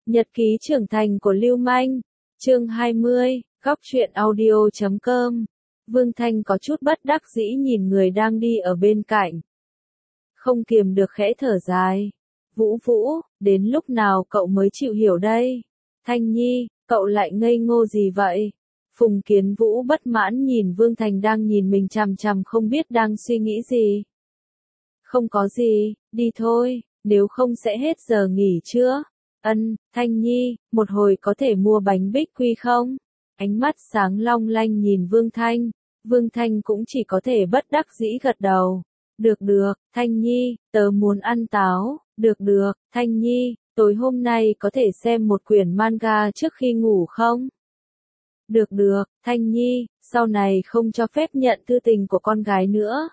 Nhật ký trưởng thành của Lưu Manh, chương 20, góc truyện audio.com. Vương Thanh có chút bất đắc dĩ nhìn người đang đi ở bên cạnh. Không kiềm được khẽ thở dài. Vũ Vũ, đến lúc nào cậu mới chịu hiểu đây? Thanh Nhi, cậu lại ngây ngô gì vậy? Phùng Kiến Vũ bất mãn nhìn Vương Thanh đang nhìn mình chằm chằm không biết đang suy nghĩ gì. Không có gì, đi thôi, nếu không sẽ hết giờ nghỉ trưa. Thanh Nhi, một hồi có thể mua bánh bích quy không? Ánh mắt sáng long lanh nhìn Vương Thanh. Vương Thanh cũng chỉ có thể bất đắc dĩ gật đầu. Được, Thanh Nhi, tớ muốn ăn táo. Được, Thanh Nhi, tối hôm nay có thể xem một quyển manga trước khi ngủ không? Được, Thanh Nhi, sau này không cho phép nhận thư tình của con gái nữa.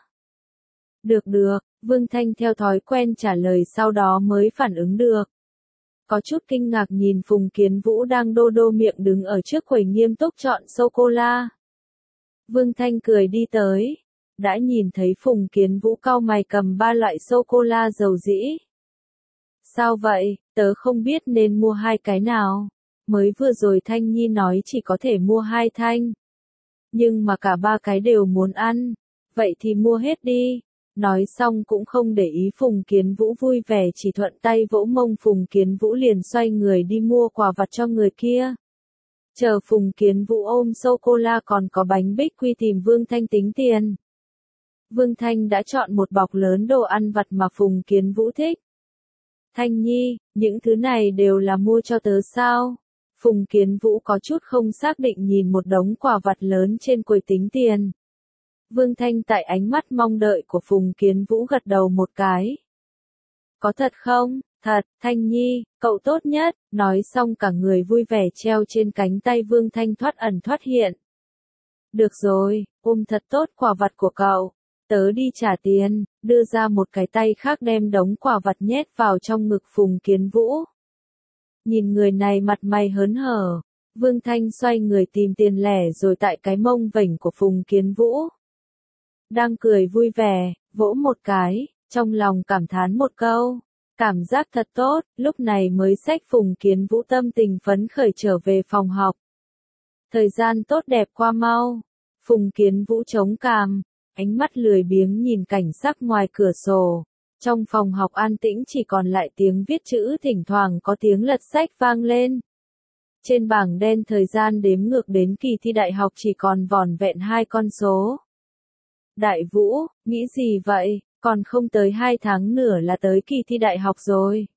Được, Vương Thanh theo thói quen trả lời sau đó mới phản ứng được. Có chút kinh ngạc nhìn Phùng Kiến Vũ đang đô đô miệng đứng ở trước quầy nghiêm túc chọn sô-cô-la. Vương Thanh cười đi tới. Đã nhìn thấy Phùng Kiến Vũ cau mày cầm 3 loại sô-cô-la dầu dĩ. Sao vậy, tớ không biết nên mua 2 cái nào. Mới vừa rồi Thanh Nhi nói chỉ có thể mua 2 thanh. Nhưng mà cả 3 cái đều muốn ăn. Vậy thì mua hết đi. Nói xong cũng không để ý Phùng Kiến Vũ vui vẻ chỉ thuận tay vỗ mông Phùng Kiến Vũ liền xoay người đi mua quà vặt cho người kia. Chờ Phùng Kiến Vũ ôm sô-cô-la còn có bánh bích quy tìm Vương Thanh tính tiền. Vương Thanh đã chọn một bọc lớn đồ ăn vặt mà Phùng Kiến Vũ thích. Thanh Nhi, những thứ này đều là mua cho tớ sao? Phùng Kiến Vũ có chút không xác định nhìn một đống quà vặt lớn trên quầy tính tiền. Vương Thanh tại ánh mắt mong đợi của Phùng Kiến Vũ gật đầu một cái. Có thật không? Thật, Thanh Nhi, cậu tốt nhất, nói xong cả người vui vẻ treo trên cánh tay Vương Thanh thoát ẩn thoát hiện. Được rồi, ôm thật tốt quà vặt của cậu, tớ đi trả tiền, đưa ra một cái tay khác đem đống quà vặt nhét vào trong ngực Phùng Kiến Vũ. Nhìn người này mặt mày hớn hở, Vương Thanh xoay người tìm tiền lẻ rồi tại cái mông vểnh của Phùng Kiến Vũ. Đang cười vui vẻ, vỗ một cái, trong lòng cảm thán một câu. Cảm giác thật tốt, lúc này mới xách Phùng Kiến Vũ tâm tình phấn khởi trở về phòng học. Thời gian tốt đẹp qua mau. Phùng Kiến Vũ chống cằm, ánh mắt lười biếng nhìn cảnh sắc ngoài cửa sổ. Trong phòng học an tĩnh chỉ còn lại tiếng viết chữ thỉnh thoảng có tiếng lật sách vang lên. Trên bảng đen thời gian đếm ngược đến kỳ thi đại học chỉ còn vỏn vẹn 2 con số. Đại Vũ, nghĩ gì vậy, còn không tới 2 tháng nữa là tới kỳ thi đại học rồi.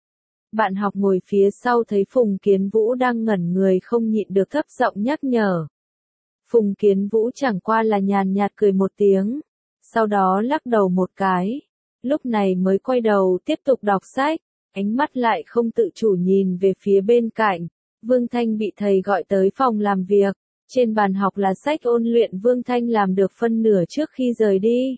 Bạn học ngồi phía sau thấy Phùng Kiến Vũ đang ngẩn người không nhịn được thấp giọng nhắc nhở. Phùng Kiến Vũ chẳng qua là nhàn nhạt cười một tiếng, sau đó lắc đầu một cái, lúc này mới quay đầu tiếp tục đọc sách, ánh mắt lại không tự chủ nhìn về phía bên cạnh. Vương Thanh bị thầy gọi tới phòng làm việc. Trên bàn học là sách ôn luyện Vương Thanh làm được phân nửa trước khi rời đi.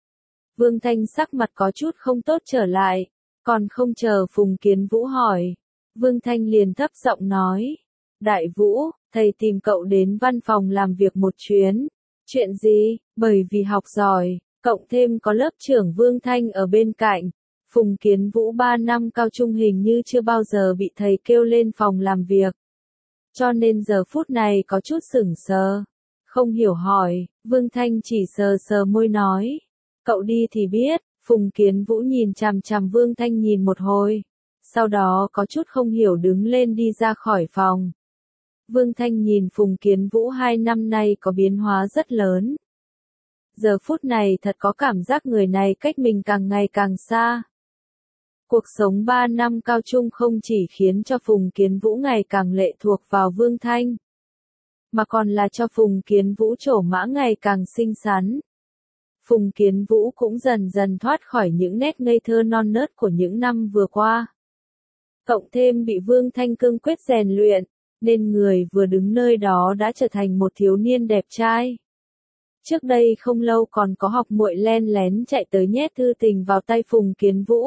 Vương Thanh sắc mặt có chút không tốt trở lại, còn không chờ Phùng Kiến Vũ hỏi. Vương Thanh liền thấp giọng nói. Đại Vũ, thầy tìm cậu đến văn phòng làm việc một chuyến. Chuyện gì? Bởi vì học giỏi, cộng thêm có lớp trưởng Vương Thanh ở bên cạnh. Phùng Kiến Vũ 3 năm cao trung hình như chưa bao giờ bị thầy kêu lên phòng làm việc. Cho nên giờ phút này có chút sửng sờ. Không hiểu hỏi, Vương Thanh chỉ sờ sờ môi nói. Cậu đi thì biết, Phùng Kiến Vũ nhìn chằm chằm Vương Thanh nhìn một hồi. Sau đó có chút không hiểu đứng lên đi ra khỏi phòng. Vương Thanh nhìn Phùng Kiến Vũ 2 năm nay có biến hóa rất lớn. Giờ phút này thật có cảm giác người này cách mình càng ngày càng xa. Cuộc sống 3 năm cao trung không chỉ khiến cho Phùng Kiến Vũ ngày càng lệ thuộc vào Vương Thanh, mà còn là cho Phùng Kiến Vũ trổ mã ngày càng xinh xắn. Phùng Kiến Vũ cũng dần dần thoát khỏi những nét ngây thơ non nớt của những năm vừa qua. Cộng thêm bị Vương Thanh cương quyết rèn luyện, nên người vừa đứng nơi đó đã trở thành một thiếu niên đẹp trai. Trước đây không lâu còn có học muội len lén chạy tới nhét thư tình vào tay Phùng Kiến Vũ.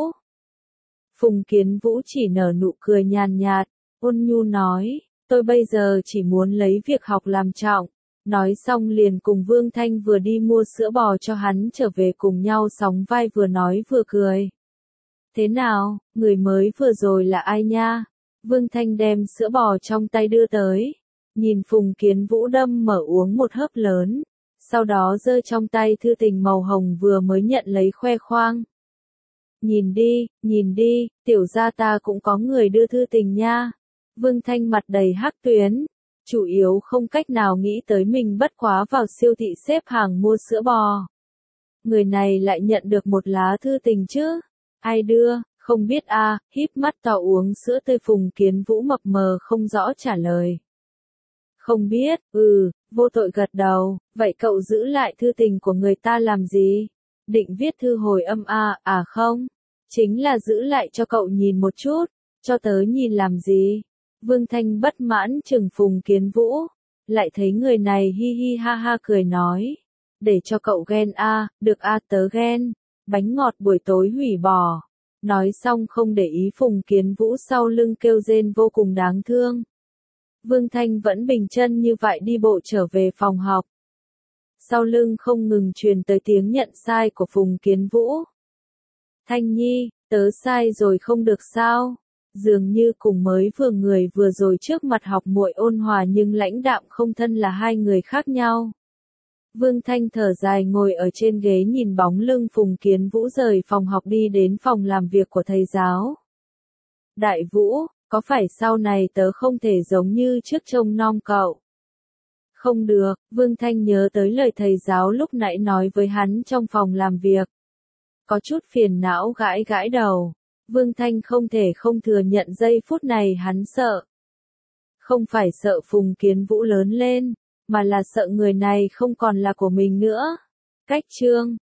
Phùng Kiến Vũ chỉ nở nụ cười nhàn nhạt, ôn nhu nói, tôi bây giờ chỉ muốn lấy việc học làm trọng. Nói xong liền cùng Vương Thanh vừa đi mua sữa bò cho hắn trở về cùng nhau sóng vai vừa nói vừa cười. Thế nào, người mới vừa rồi là ai nha? Vương Thanh đem sữa bò trong tay đưa tới, nhìn Phùng Kiến Vũ đâm mở uống một hớp lớn, sau đó giơ trong tay thư tình màu hồng vừa mới nhận lấy khoe khoang. Nhìn đi, tiểu gia ta cũng có người đưa thư tình nha. Vương Thanh mặt đầy hắc tuyến, chủ yếu không cách nào nghĩ tới mình bất quá vào siêu thị xếp hàng mua sữa bò. Người này lại nhận được một lá thư tình chứ? Ai đưa, không biết a. Híp mắt to uống sữa tươi Phùng Kiến Vũ mập mờ không rõ trả lời. Không biết, vô tội gật đầu, vậy cậu giữ lại thư tình của người ta làm gì? Định viết thư hồi âm không? Chính là giữ lại cho cậu nhìn một chút, cho tớ nhìn làm gì? Vương Thanh bất mãn chừng Phùng Kiến Vũ, lại thấy người này hi hi ha ha cười nói. Để cho cậu ghen được tớ ghen, bánh ngọt buổi tối hủy bỏ. Nói xong không để ý Phùng Kiến Vũ sau lưng kêu rên vô cùng đáng thương. Vương Thanh vẫn bình chân như vậy đi bộ trở về phòng học. Sau lưng không ngừng truyền tới tiếng nhận sai của Phùng Kiến Vũ. Thanh Nhi, tớ sai rồi không được sao? Dường như cùng mới người vừa rồi trước mặt học muội ôn hòa nhưng lãnh đạm không thân là hai người khác nhau. Vương Thanh thở dài ngồi ở trên ghế nhìn bóng lưng Phùng Kiến Vũ rời phòng học đi đến phòng làm việc của thầy giáo. Đại Vũ, có phải sau này tớ không thể giống như trước trông nom cậu? Không được, Vương Thanh nhớ tới lời thầy giáo lúc nãy nói với hắn trong phòng làm việc. Có chút phiền não gãi gãi đầu. Vương Thanh không thể không thừa nhận giây phút này hắn sợ. Không phải sợ Phùng Kiến Vũ lớn lên, mà là sợ người này không còn là của mình nữa. Cách chương